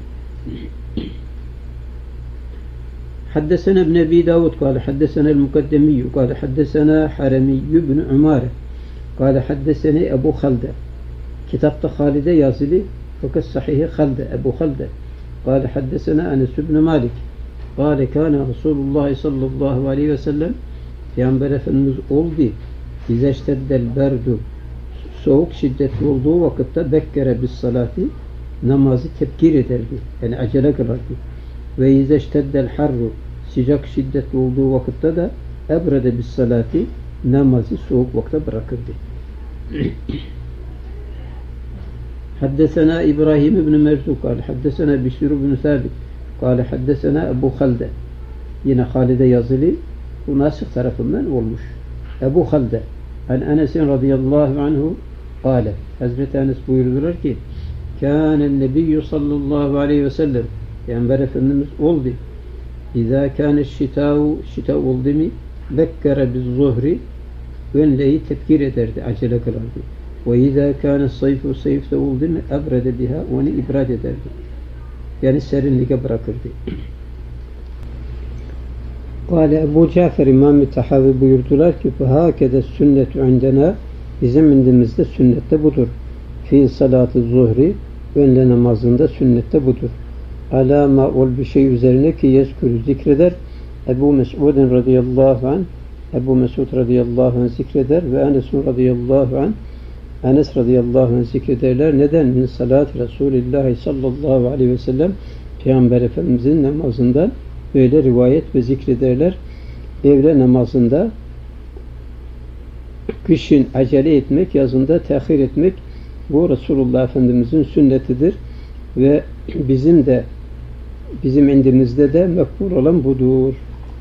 حدثنا ابن أبي داود قال حدثنا المقدمي قال حدثنا حرمي بن عمارة قال حدثني أبو خلدة كتابة خالدة yazılı fakat sahihi Halde Ebu Halde قال حدثنا أنس بن مالك قال كان رسول الله صلى الله عليه وسلم Peygamber Efendimiz oldu İzeşteddel berdu soğuk şiddetli olduğu vakitte bekkere bis salati namazı tebkir ederdi yani acele kılardı. Ve izeşteddel harru sıcak şiddetli olduğu vakitte de ebrede bis salati namazı soğuk vakte bırakırdı. Haddesena İbrahim ibn Merzuk kâle haddesena Bişir ibn Sabit kâle haddesena Ebu Halde yine Halide yazılı bu nasih tarafından olmuş. Ebu Halde an Enes'in radıyallahu anhu kâle Hazreti Enes buyurdular ki kânen nebiyyü sallallahu aleyhi ve sellem Peygamber Efendimiz oldu. İzâ kâne şita oldu mu bekkere biz zuhri önleyi tebkir ederdi, acele kılardı. Ve izâ kâne sayfu sayfte oldu mu ebrede biha onu ibrad ederdi. Yani serinliğe bırakırdı. Kâle Ebu Cafer İmam-ı Tahavi buyurdular ki fehâkede sünnetu indena bizim indimizde sünnette budur. Fi salatı zuhri Önle namazında sünnette budur. Alama ol bir şey üzerine ki yezkürü zikreder. Ebu Mes'ud'un radıyallahu anh, Ebu Mesud radıyallahu anh zikreder ve Enes'un radıyallahu anh, Enes radıyallahu anh zikrederler. Neden? Min salat Resulullah sallallahu aleyhi ve sellem, Peygamber Efendimizin namazından böyle rivayet ve zikrederler. Evle namazında kışın acele etmek, yazında tehir etmek bu Resulullah Efendimizin sünnetidir ve bizim indimizde de mekbul olan budur.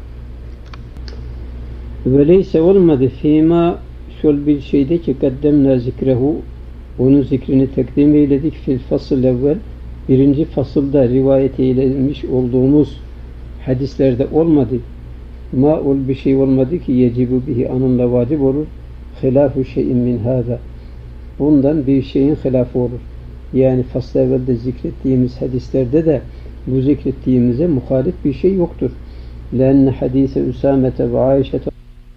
Veleyse olmadı fîmâ şöyle bir şeyde ki kaddemna zikrehu, onun zikrini takdim eyledik fil fasıl evvel, birinci fasılda rivayet eylemiş olduğumuz hadislerde olmadı. Ma ol bir şey olmadı ki yecibu bihi, anınla vacip olur. Hilafu şeyin min hâzâ, bundan bir şeyin hilafı olur. Yani fasıl evvelde zikrettiğimiz hadislerde de bu zikrettiğimize muhalif bir şey yoktur. Lenne hadise Üsâmete ve Ayşe'te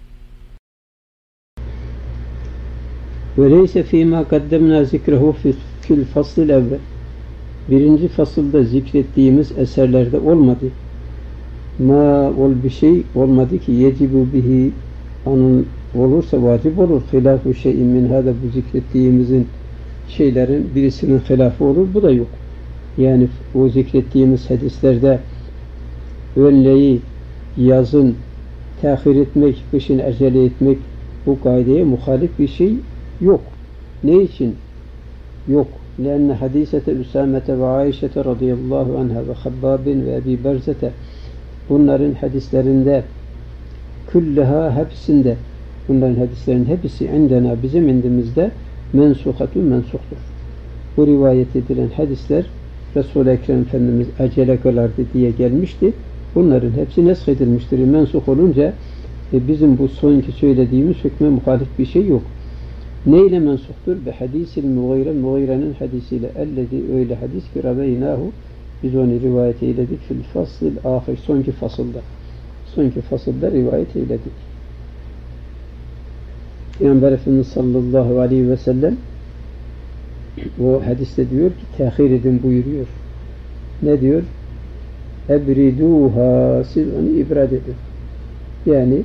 ve leyse fîmâ kaddemnâ zikrehu fil faslil evvel, birinci fasılda zikrettiğimiz eserlerde olmadı. Ma ol bir şey olmadı ki yecibu bihi, anın olursa vacip olur. Hilâfu şeyin min hâda, bu zikrettiğimizin şeylerin birisinin hilafı olur. Bu da yok. Yani o zikrettiğimiz hadislerde önleyi yazın tehir etmek, kışın acele etmek, bu kaideye muhalif bir şey yok. Ne için? Yok. Lenne hadisete Üsâmete ve Ayşe'te radıyallahu anha ve Habbabin ve Ebi Berzete, bunların hadislerinde külleha, hepsinde, bunların hadislerin hepsi indena, bizim indimizde mensuhatun mensuktur. Bu rivayet edilen hadisler Resul-i Ekrem Efendimiz acele kılardı diye gelmişti. Bunların hepsi nesk edilmiştir. Mensuh olunca bizim bu sonki söylediğimiz hükme muhalif bir şey yok. Neyle mensuhtur? Be hadisil Mughire, Mughire'nin hadisiyle. Ellezi, öyle hadis ki raveynahu, biz onu rivayet eyledik fil faslil ahir, sonki fasılda. Sonki fasılda rivayet eyledik. Peygamber Efendimiz sallallahu aleyhi ve sellem o hadiste diyor ki tehir edin buyuruyor. Ne diyor? Ebriduha, siz onu ibrad edin. Yani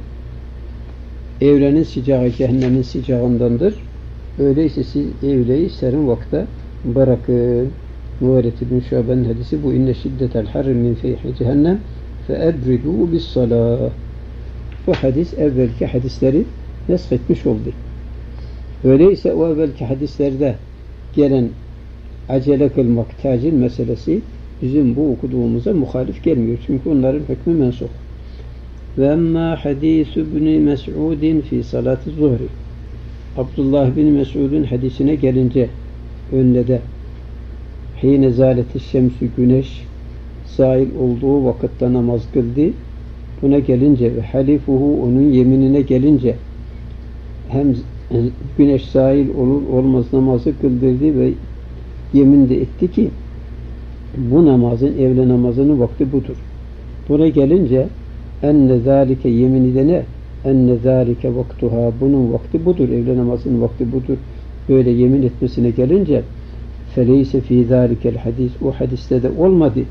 evrenin sıcağı cehennemin sıcağındandır. Öyleyse siz evleyi serin vakte bırakın. Muvaret bin Şuabe'nin hadisi bu. İnne şiddetel harri min feyhi cehennem fe ebridu bis salah. Bu hadis evvelki hadisleri nesk etmiş oldu. Öyleyse o evvelki hadislerde gelen acele kılmak, tacil meselesi bizim bu okuduğumuza muhalif gelmiyor. Çünkü onların hükmü mensuh. Ve emmâ hadîsü ibn Mes'udin fi salâti zuhri. Abdullah bin Mes'ud'un hadisine gelince önde hîne zâleti şemsü, güneş sahil olduğu vakitte namaz kıldı. Buna gelince ve halifuhu, onun yeminine gelince hem güneş sahil olur olmaz namazı kıldırdı ve yemin de etti ki bu namazın, evle namazının vakti budur. Buna gelince enne zâlike, yemin edene enne zâlike vaktuha, bunun vakti budur, evle namazının vakti budur, böyle yemin etmesine gelince feleyse fî zâlikel hadis, o hadiste de olmadı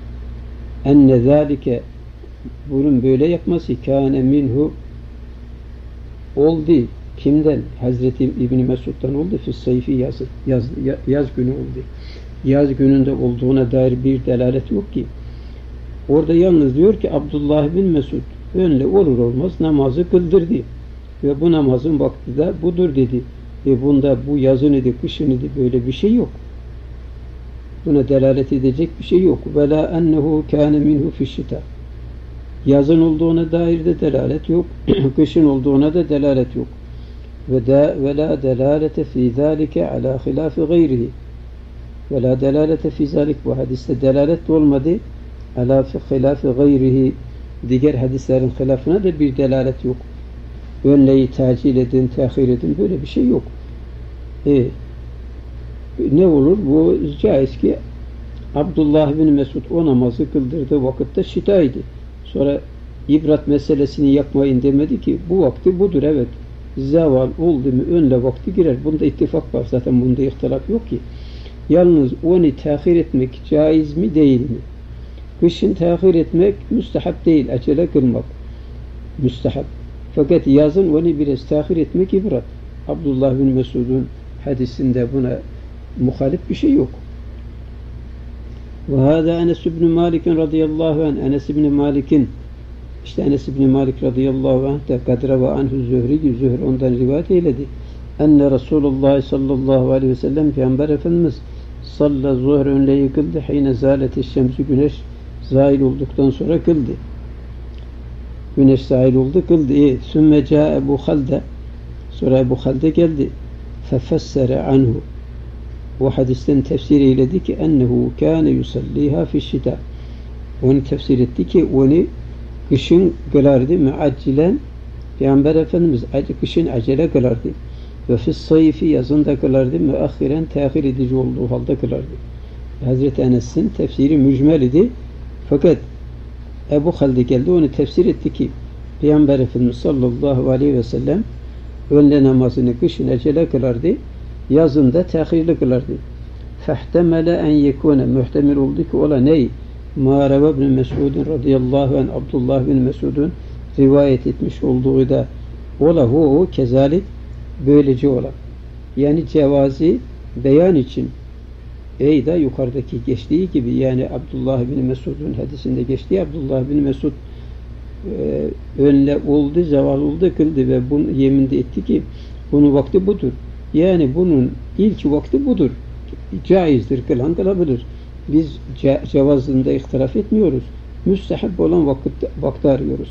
enne zâlike, bunun böyle yapması kâne minhu, oldu. Kimden? Hazreti İbn Mesud'dan oldu. Fis-sayfi, yaz günü oldu. Yaz gününde olduğuna dair bir delalet yok ki. Orada yalnız diyor ki Abdullah bin Mesud önle olur olmaz namazı kıldırdı. Ve bu namazın vakti de budur dedi. Bunda bu yazın idi, kışın idi, böyle bir şey yok. Buna delalet edecek bir şey yok. Ve la ennehu kâne minhu fi'ş-şitâ. Yazın olduğuna dair de delalet yok. Kışın olduğuna da delalet yok. Ve la delalete fî zâlike alâ hilâfi gayrihi. Ve la delalete fî zâlik, bu hadiste delalet de olmadı. Alâ hilâfi gayrihi, diğer hadislerin hilafına da bir delalet yok. Önleyi tacil edin, tehir edin, böyle bir şey yok. Ne olur? Bu caiz ki Abdullah bin Mesud o namazı kıldırdığı vakitte şitaydı. Sonra ibrat meselesini yapmayın demedi ki bu vakti budur, evet. Zeval oldu mu önle vakti girer. Bunda ittifak var. Zaten bunda ihtilaf yok ki. Yalnız onu tehir etmek caiz mi değil mi? Kışın tehir etmek müstehap değil, acele kılmak müstehap. Fakat yazın onu biraz tehir etmek ibret. Abdullah bin Mesud'un hadisinde buna muhalif bir şey yok. Ve hâzâ Enes ibn Malik radıyallahu anh, Enes ibn Malik'in, işte Enes ibn Malik radıyallahu anh de kadre ve anhu Zühri, Zühri ondan rivayet eyledi. Enne Resulullah sallallahu aleyhi ve sellem Peygamber Efendimiz salla zuhre önleyi kıldı. Hine zâleti şemsi, güneş zahil olduktan sonra kıldı. Güneş zahil oldu, kıldı. Sümme câ Ebu Halde, sonra Ebu Halde geldi. Fefessere anhu, o hadisten tefsir eyledi ki ennehu kâne yusalliha fişşitâ, onu tefsir etti ki onu kışın kılardı müaccilen. Peygamber Efendimiz kışın acele kılardı. Ve fissayfi, yazında kılardı, müakhiren, tehir edici olduğu halde kılardı. Hazreti Enes'in tefsiri mücmel idi. Fakat Ebu Halde geldi, onu tefsir etti ki Peygamber Efendimiz sallallahu aleyhi ve sellem öğle namazını kışın acele kılardı, yazında tehirli kılardı. Fehtemele en yekune, muhtemel oldu ki ola ney? Ma reva ibn Mesud'un radıyallahu anh, Abdullah bin Mesud'un rivayet etmiş olduğu da ola o kezalik, böylece ola. Yani cevazi beyan için da yukarıdaki geçtiği gibi, yani Abdullah bin Mesud'un hadisinde geçtiği, Abdullah bin Mesud önle oldu, zeval oldu, kıldı ve bunu yeminde etti ki bunun vakti budur. Yani bunun ilk vakti budur. Caizdir, kılan kılabilir. Biz cevazında ihtilaf etmiyoruz. Müstehab olan vakti arıyoruz.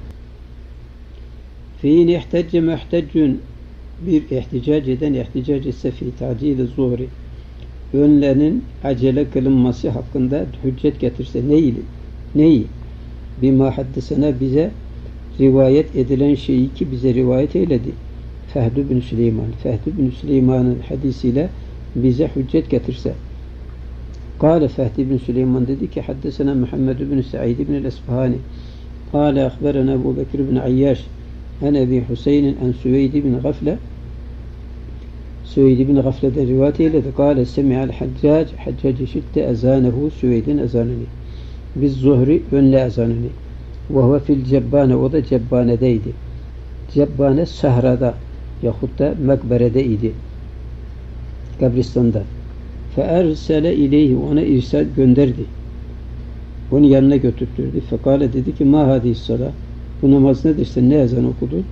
Fîn ihtecce muhteccün, bir ihticac eden ihticac etse fî ta'cil-i zuhri, önlerinin acele kılınması hakkında hüccet getirse neyi? Bima haddesena, bize rivayet edilen şeyi ki bize rivayet eyledi. Fehd bin Süleyman. Fehd bin Süleyman'ın hadisiyle bize hüccet getirse. Kâle Fehd bin Süleyman dedi ki haddesena Muhammed bin Sa'id bin el-Esbahani. Kâle akberena Ebu Bekir bin Ayyaş en Ebi Hüseyin'in en Süveyd bin Gafle. Süveyd bin Gafle'den rivayet eyledi. Kâle semi'al haccac. Haccac işitti ezânehu, Süveyd'in ezanını. Biz zuhri önle ezanını. Ve huve fil cebbane, o da cebbanedeydi. Cebbane sahrada yahut da mekberede idi. Kabristan'da. Feersele ileyhi, ona irsal gönderdi. Onu yanına götürttürdü. Fekale, dedi ki ma hadis-sala, bu namaz nedir? Sen ne ezan okudun?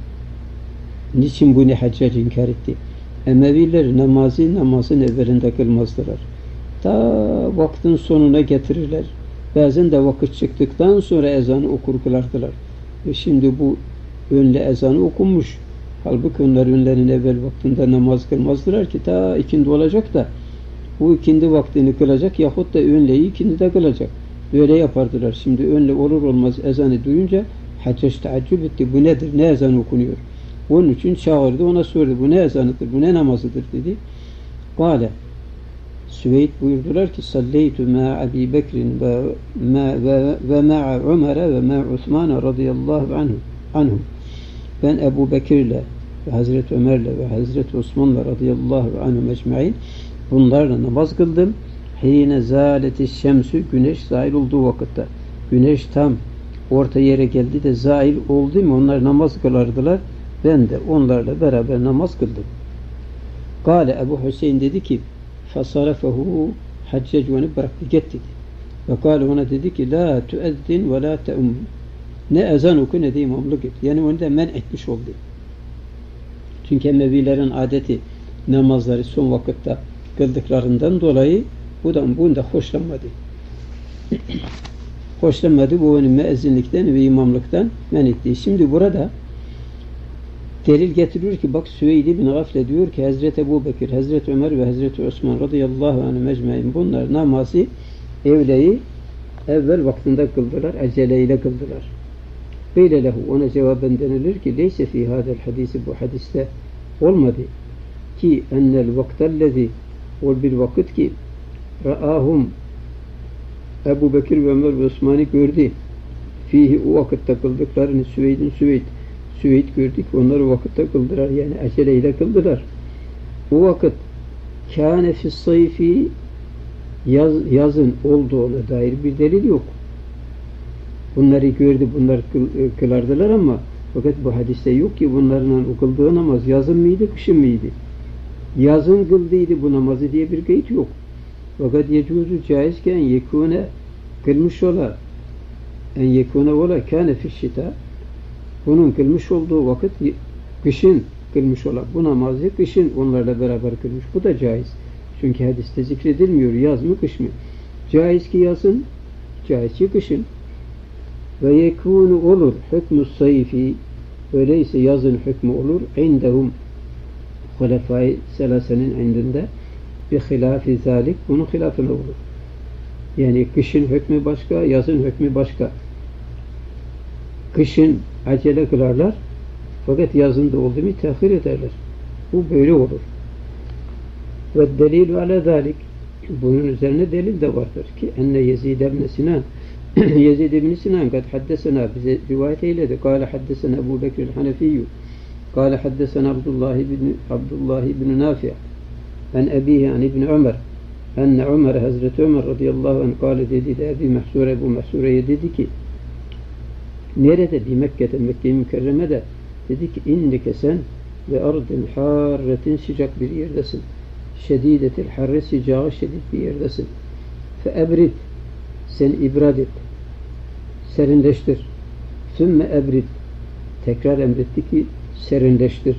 Niçin bunu Haccac inkar etti? Emeviler namazın evvelinde kılmazdılar. Ta vaktin sonuna getirirler. Bazen de vakit çıktıktan sonra ezanı okur kılardılar. Şimdi bu önle ezanı okunmuş. Halbuki onlar önlerin evvel vaktinde namaz kılmazdılar ki ta ikindi olacak da bu ikindi vaktini kılacak yahut da önleyi ikindi de kılacak. Böyle yapardılar. Şimdi önle olur olmaz ezanı duyunca Haccac teaccüp etti. Bu nedir? Ne ezanı okunuyor? Onun için çağırdı, ona sordu. Bu ne ezanıdır? Bu ne namazıdır? Dedi. Kâle, Süveyd buyurdular ki salleytu ma Abi Bekrin ve ma'a Ömer'e ve ma'a Osman'a radıyallahu anhum. Ben Ebu Bekir'le ve Hazreti Ömer'le ve Hazreti Osman'la radıyallahu anhum ecmaîn bunlarla namaz kıldım. Hine zâleti şemsü, güneş zahil olduğu vakitte. Güneş tam orta yere geldi de zahil oldu mu onlar namaz kılardılar. Ben de onlarla beraber namaz kıldım. Kâle, Ebu Hüseyin dedi ki fasarafehu, Haccac onu bıraktı gitti. Ve kâle, ona dedi ki la tuezzin ve la teum, ne ezan oku ne de imamlık et. Yani onu da men etmiş oldu. Çünkü Emevilerin adeti namazları son vakitte kıldıklarından dolayı bunu da hoşlanmadı. Hoşlanmadı, bu onu müezzinlikten ve imamlıktan men etti. Şimdi burada delil getiriyor ki bak Süveyd bin Gafle diyor ki Hazreti Ebu Bekir, Hazreti Ömer ve Hazreti Osman radıyallahu anh mecmaîn bunlar namazı evleyi evvel vaktinde kıldılar, aceleyle kıldılar. Böyle lehu, ona cevaben denilir ki leyse fî hâdel hadisi, bu hadiste olmadı ki ennel vaktellezi, ol bir vakit ki ra'ahum Ebu Bekir ve Ömer ve Osman'ı gördü. Fihi, o vakitte kıldıklarını Süveyd gördük. Onları vakitte kıldılar. Yani aceleyle kıldılar. O vakit kâne fis-sayfi yazın olduğuna dair bir delil yok. Bunları gördü, bunlar kılardılar ama fakat bu hadiste yok ki bunların kıldığı namaz yazın mıydı, kışın mıydı? Yazın kıldıydı bu namazı diye bir kayıt yok. Fakat yecuzu caizken yekûne kılmış ola en yekûne ola kâne fiş-şitâ bunun kılmış olduğu vakit kışın kılmış ola. Bu namazı kışın onlarla beraber kılmış. Bu da caiz. Çünkü hadiste zikredilmiyor. Yaz mı kış mı? Caiz ki yazın, caiz ki kışın. Ve yekûnu olur hükmü sayfi öyleyse yazın hükmü olur indehum hulefâ-i selasenin indinde bi hilâfi zâlik bunun hilafına olur. Yani kışın hükmü başka, yazın hükmü başka. Kışın acele kılarlar fakat yazında oldu mu tehir ederler. Bu böyle olur. Ve delilü ala zâlik bunun üzerine delil de vardır ki enne Yezid ibn Sinan Yezid ibn Sinan kad haddesena bize rivayet eyledi. Kâle haddesena Ebu Bekir el-Hanefiyyü kâle haddesena Abdullah ibn Nafi' en ebihi an ibn Ömer enne Ömer Hazreti Ömer radıyallahu anh kâle dedi de Ebu Mahsure'ye dedi ki nerede? Bi Mekke'de, Mekke-i Mükerreme'de dedi ki innike sen ve ardın harretin sıcak bir yerdesin. Şedidetil harre sıcağı şedid bir yerdesin. Fe ebrid sen ibrad et. Serinleştir. Sümme ebrid tekrar emretti ki serinleştir.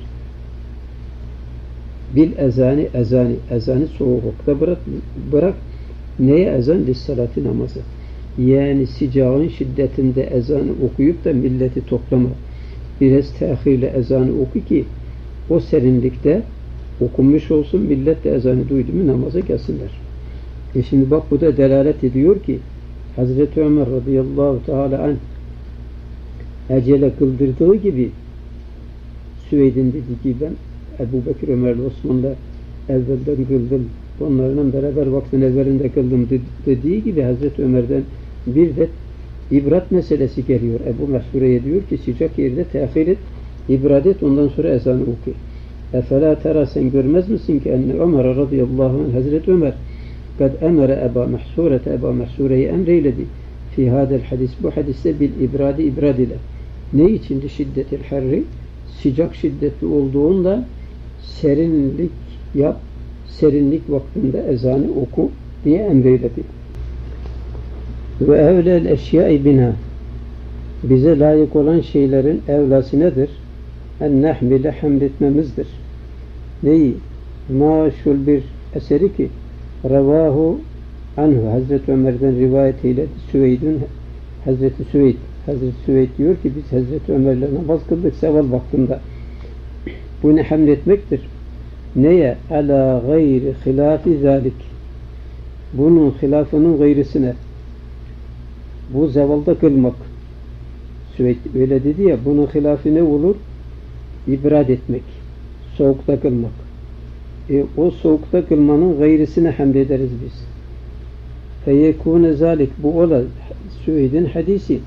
Bil ezanı soğuk vakta bırak. Neye ezan? Lissalati namazı. Yani sıcağın şiddetinde ezanı okuyup da milleti toplama. Biraz tehirle ezanı oku ki o serinlikte okunmuş olsun, millet de ezanı duydu mu namaza gelsinler. Şimdi bak bu da delalet ediyor ki Hazreti Ömer radıyallahu teala anh acele kıldırdığı gibi Süveyd'in dedi ki ben Ebu Bekir Ömer'le Osman'la evvelden kıldım. Onlarla beraber vaktin evvelinde kıldım dediği gibi Hazreti Ömer'den bir de ibrat meselesi geliyor. Ebu Mahsure'ye diyor ki sıcak yerde tehir et, ibrat et, ondan sonra ezanı oku. Efela tera sen görmez misin ki enne Ömer radıyallahu anh Hazreti Ömer kad emere Ebu Mahsure'yi emreyledi fi hadel hadis bu hadiste bil ibradi ibrad ile. Ne içindi şiddetil harri? Sıcak şiddetli olduğunda serinlik yap, serinlik vaktinde ezanı oku diye emreyledi. Ve evlel eşyâi bina bize layık olan şeylerin evlası nedir? En nehmile hamletmemizdir. Neyi? Maşul bir eseri ki revahu anhu Hazreti Ömer'den rivayet eyledi Hazreti Süveyd diyor ki biz Hazreti Ömer'le namaz kıldık seval vaktinde. Bunu hamletmektir. Neye? Ala gayri hilafi zalik. Bunun hilafının gayrısine. Bu zevalda kılmak. Süveyd öyle dedi ya, bunun hilafı ne olur? İbrad etmek. Soğukta kılmak. O soğukta kılmanın gayrısine hamlederiz biz. Feyekûne zalik bu ola Süveyd'in hadisi.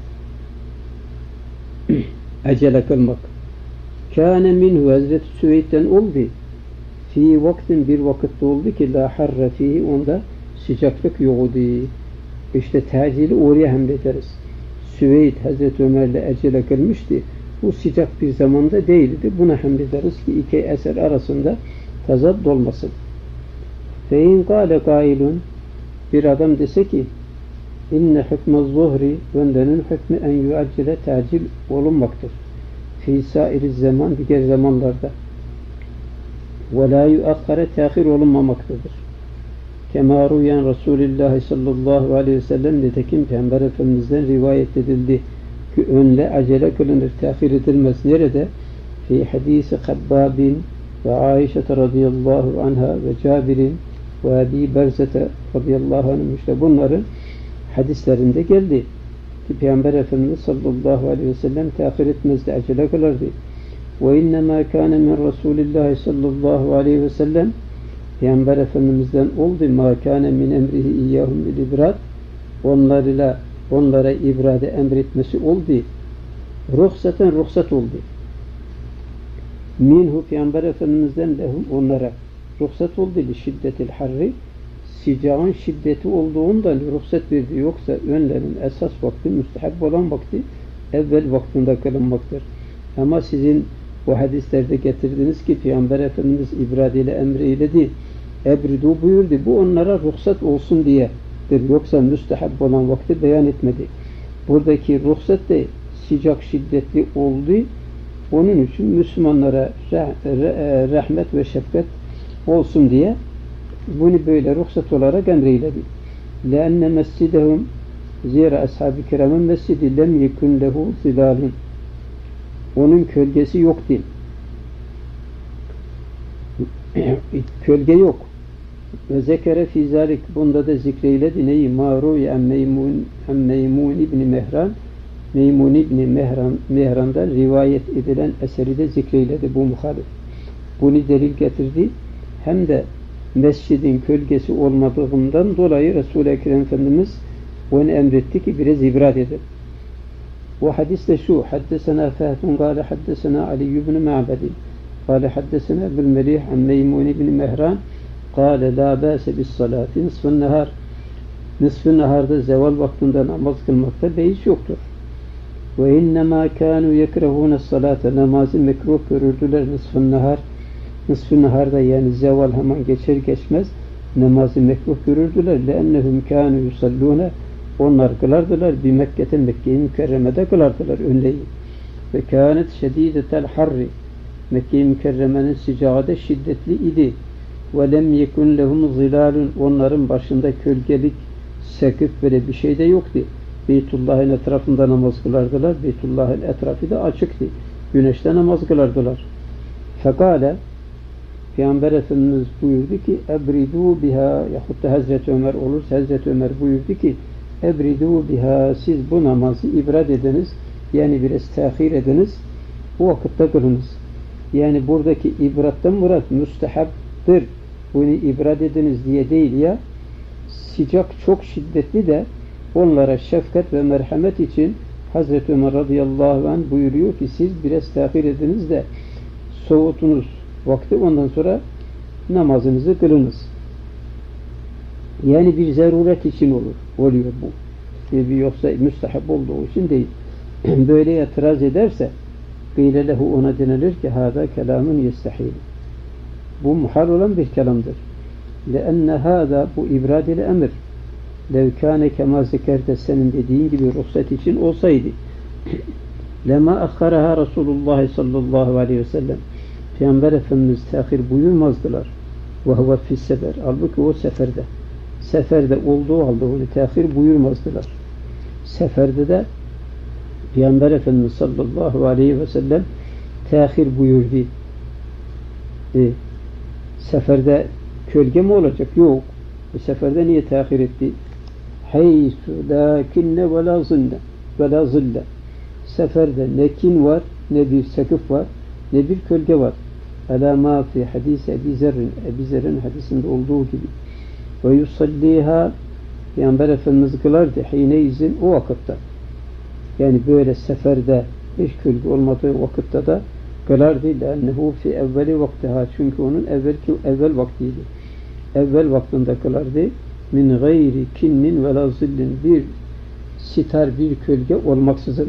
Acele kılmak. Kâne minhu Hazreti Süveyd'den oldu. Fi vaktin bir vakitte oldu ki la harre fihi onda sıcaklık yoktu. İşte tacili oraya hamlederiz. Süveyd Hazreti Ömer'le acele kılmıştı. Bu sıcak bir zamanda değildi. Buna hamlederiz ki iki eser arasında tezat olmasın. Fe in kâle kailun bir adam dese ki inne hükmez zuhri vendenin hükmü en yuaccele tacil olunmaktır. Fi sairi zaman diğer zamanlarda ve la yuakkare tehir olunmamaktadır. Kema ruyan Resulullah sallallahu aleyhi ve sellem nitekim Peygamber Efendimiz'den rivayet edildi ki önle acele kılınır, tehir edilmez. Nerede? Fi hadisi Habbabin ve Aişe radıyallahu anha ve Cabir'in ve Abi Berzete radıyallahu anh işte bunların hadislerinde geldi ki Peygamber Efendimiz sallallahu aleyhi ve sellem tehir etmezdi, acele kılardı. Ve innemâ kâne min Resulillah sallallahu aleyhi ve sellem Peygamber Efendimiz'den oldu mâ kâne min emrihi iyyâhum bil ibrad onlara ibrade emretmesi oldu. Ruhsat oldu. Minhu Peygamber Efendimiz'den lehum onlara ruhsat oldu li şiddetil harri, sıcağın şiddeti olduğundan ruhsat verdi. Yoksa önlerin esas vakti, müstehab olan vakti evvel vaktinde kılınmaktır. Ama sizin bu hadislerde getirdiniz ki Peygamber Efendimiz ibradiyle emreyledi, ebridu buyurdu. Bu onlara ruhsat olsun diyedir. Yoksa müstehab olan vakti beyan etmedi. Buradaki ruhsat da sıcak şiddetli oldu. Onun için Müslümanlara rahmet ve şefkat olsun diye bunu böyle ruhsat olarak emreyledi. لَاَنَّ مَسْجِدَهُمْ zira ashab-ı kiramın mescidi lem yekun lehu zilalun. Onun kölgesi yok değil. Kölge yok. Ve zekere fi zalik, bunda da zikreyledi neyi? Ma'ru'i en Meymun İbni Mehran, Meymun İbni Mehran'dan rivayet edilen eseri de zikreyledi bu muhalif. Bunu delil getirdi. Hem de mescidin kölgesi olmadığından dolayı Resul-i Ekrem Efendimiz onu emretti ki biraz ibrat edin. Bu hadis de şu: Haddesena Fahfun kâle haddesena Ali ibn Ma'bad kâle haddesena Ebul Melih an Meymun ibn Mehran kâle la bâse bis salâti nisfın nehar. Nisfın neharda zeval vaktinde namaz kılmakta beis yoktur. Ve innemâ kânû yekrehûne salâte, namazı mekruh görürdüler nisfın nehar. Nisfın neharda yani zeval hemen geçer geçmez namazı mekruh görürdüler. لَاَنَّهُمْ كَانُوا يُسَلُّونَ, onlar kılardılar. Bir Mekke'de, Mekke-i Mükerreme'de kılardılar önleyi. Ve kânet şedîdetel harri, Mekke-i Mükerreme'nin sıcağı da şiddetli idi. Ve lem yekun lehum zilalun, onların başında kölgelik, sekif böyle bir şey de yoktu. Beytullah'ın etrafında namaz kılardılar. Beytullah'ın etrafı da açıktı. Güneşte namaz kılardılar. Fekâle, Peygamber Efendimiz buyurdu ki ebridu biha, yahut da Hazreti Ömer olursa Hazreti Ömer buyurdu ki ebridu biha, siz bu namazı ibrat ediniz, yani biraz tehir ediniz, bu vakitte kılınız. Yani buradaki ibrattan murat müstehaptır, bunu ibrat ediniz diye değil ya, sıcak çok şiddetli de onlara şefkat ve merhamet için Hazreti Ömer radıyallahu anh buyuruyor ki siz biraz tehir ediniz de soğutunuz vakti, ondan sonra namazınızı kılınız. Yani bir zaruret için oluyor bu. Yoksa müstehab olduğu için değil. Böyle itiraz ederse gıyle lehu, ona denilir ki hâdâ kelâmun yestehîl. Bu muhal olan bir kelamdır. لَأَنَّ hâdâ, bu ibrad ile emir. لَوْ كَانَ كَمَا zekerde, senin dediğin gibi ruhsat için olsaydı لَمَا أَخَّرَهَا Resulullah sallallahu aleyhi ve sellem, Peygamber Efendimiz tehir buyurmazdılar. وَهُوَ فِي sefer, halbuki o seferde olduğu halde onu tehir buyurmazdılar. Seferde de Peygamber Efendimiz sallallahu aleyhi ve sellem tehir buyurdu. Seferde kölge mi olacak? Yok. Seferde niye tehir etti? Haysu lakinne ve la zille. Seferde ne kin var, ne bir sekif var, ne bir kölge var. Alâ mâ fi hadîs Ebi Zer'in hadisinde olduğu gibi. Ve yusalliha, Peygamber Efendimiz kılardı hîne izin, o vakitte. Yani böyle seferde hiç kölge olmadığı vakitte de kılardı. لَأَنَّهُ fi evveli vaktiha, çünkü onun evvel vaktiydi. Evvel vaktinde kılardı. Min gayri kinnin ve la zillin, bir sitar, bir kölge olmaksızın.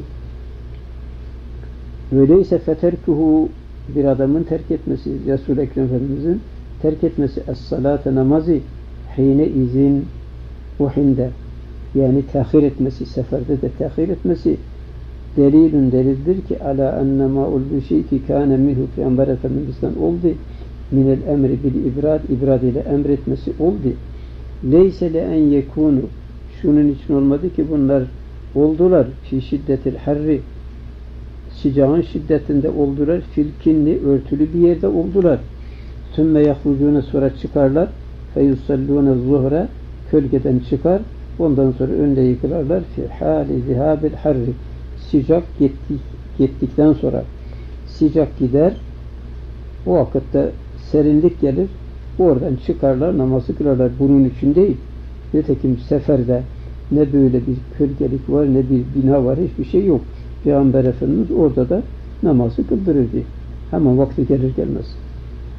Öyleyse feterkuhu, bir adamın terk etmesi, Resul-i Ekrem Efendimiz'in terk etmesi es-salate, namazı hine izin uhinde, yani tehir etmesi, seferde de tehir etmesi delildir ki ala enne ma olduğu şey ki kâne minhu, Peygamber Efendimiz'den oldu, minel emri bil ibrad ile emretmesi oldu. Leyse le en yekunu, şunun için olmadı ki bunlar oldular fi şiddetil harri, sıcağın şiddetinde oldular, filkinli, örtülü bir yerde oldular. Sümme yahrucune, sonra çıkarlar, feyusallûne zuhre, kölgeden çıkar, ondan sonra önde yıkılarlar, fi hâli zihâbil harri, sıcak gittikten sonra sıcak gider, o vakitte serinlik gelir, oradan çıkarlar, namazı kılarlar. Bunun için değil. Nitekim seferde ne böyle bir kölgelik var, ne bir bina var, hiçbir şey yok. Peygamber Efendimiz orada da namazı kıldırırdı. Hemen vakti gelir gelmez.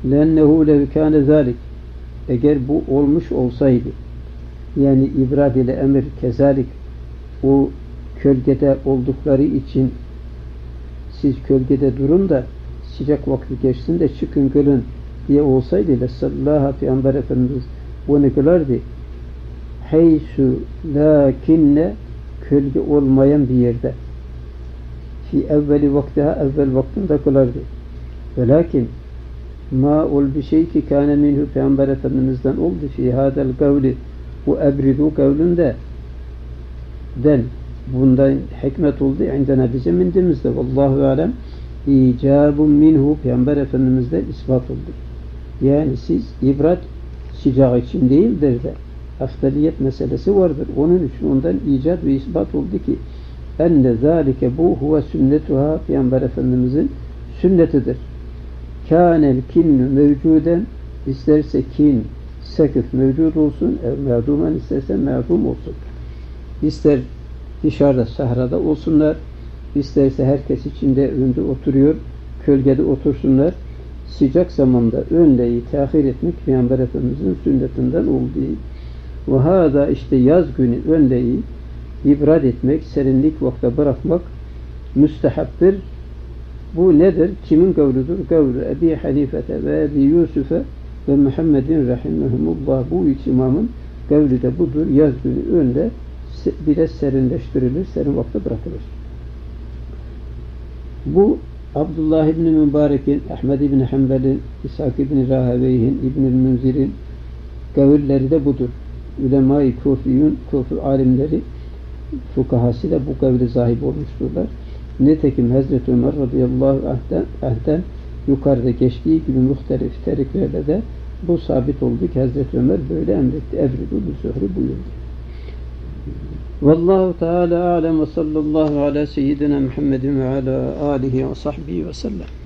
لَنَّهُ لَوْ كَانَ ذَٰلِكَ Eğer bu olmuş olsaydı, yani ibrad ile emir kezalik, o kölgede oldukları için siz kölgede durun da sıcak vakti geçsin de çıkın gülün diye olsaydı lesallaha Peygamber Efendimiz bunu kılardı. Heysu lakinne kölge olmayan bir yerde fi evveli vaktiha evvel vaktinde kılardı. Ve lakin ma ol bir şey ki kâne minhu Peygamber Efendimiz'den oldu fi hadel kavli bu ebridu kavlinde den bundan hikmet oldu indena bizim indimizde vallahu alem icabun minhu Peygamber Efendimiz'den ispat oldu. Yani siz ibrat sıcağı için değildir de aftaliyet meselesi vardır. Onun için ondan icat ve ispat oldu ki enne zâlike bu huve sünnetuha Peygamber Efendimiz'in sünnetidir. Kânel kinnu mevcuden isterse kin sekif mevcud olsun mevdumen isterse mevdum olsun. İster dışarıda sahrada olsunlar isterse herkes içinde önde oturuyor kölgede otursunlar sıcak zamanda önleyi tehir etmek Peygamber Efendimiz'in sünnetinden olduğu ve hâdâ işte yaz günü önleyi ibrad etmek serinlik vakte bırakmak müstehaptır. Bu nedir? Kimin kavludur? Kavlu Ebi Hanifete ve Ebi Yusuf'e ve Muhammedin rahimehumullah. Bu üç imamın kavlu de budur. Yaz günü önde biraz serinleştirilir, serin vakte bırakılır. Bu Abdullah İbni Mübarek'in, Ahmed İbni Hanbel'in, İshak İbni Raheveyh'in, İbnül Münzir'in kavulleri de budur. Ulema-i Kufiyun, Kufi alimleri, fukahası da bu kavle sahip olmuşturlar. Nitekim Hazreti Ömer radıyallahu anh'ten yukarıda geçtiği gibi muhtelif teriklerle de bu sabit oldu ki Hazreti Ömer böyle emretti. Evridu bi-zuhri buyurdu. Vallahu Teala alem ve sallallahu ala seyyidina Muhammedin ve ala alihi ve sahbihi ve sellem.